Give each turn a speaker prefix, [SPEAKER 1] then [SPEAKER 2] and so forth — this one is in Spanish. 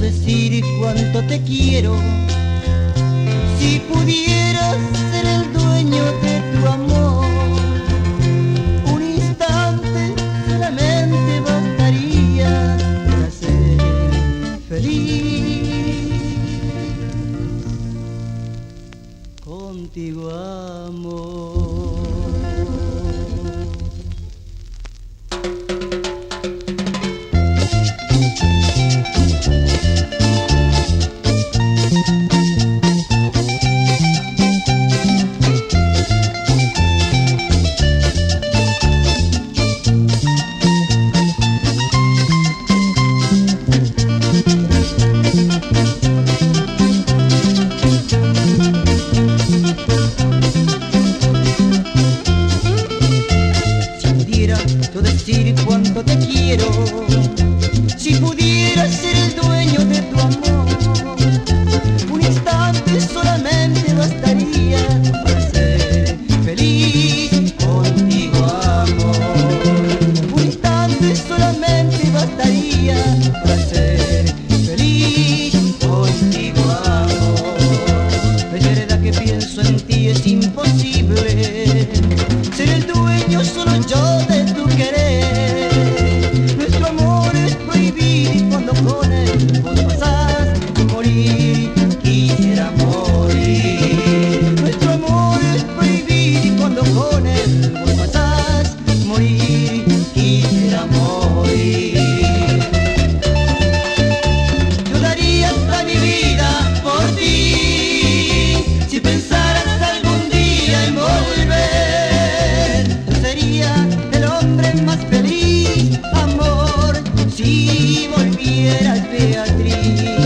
[SPEAKER 1] decir cuánto te quiero. Si pudieras ser el dueño de tu amor, un instante solamente bastaría para ser feliz. Contigo, amor. Yo decir cuánto te quiero, si pudiera ser el dueño de tu amor, un instante solamente bastaría para ser feliz. Contigo, amor, un instante solamente bastaría para ser feliz. Contigo, amor, es verdad que pienso en ti, es imposible ser el dueño solo yo de tu querer. Nuestro amor es prohibido y cuando con él vos pasás, morir quisiera morir. Nuestro amor es prohibido y cuando con él vos pasás, morir quisiera morir. Yo daría hasta mi vida por ti, si pensaras algún día en volver. Yo sería el hombre más feliz, amor, si volvieras, Beatriz.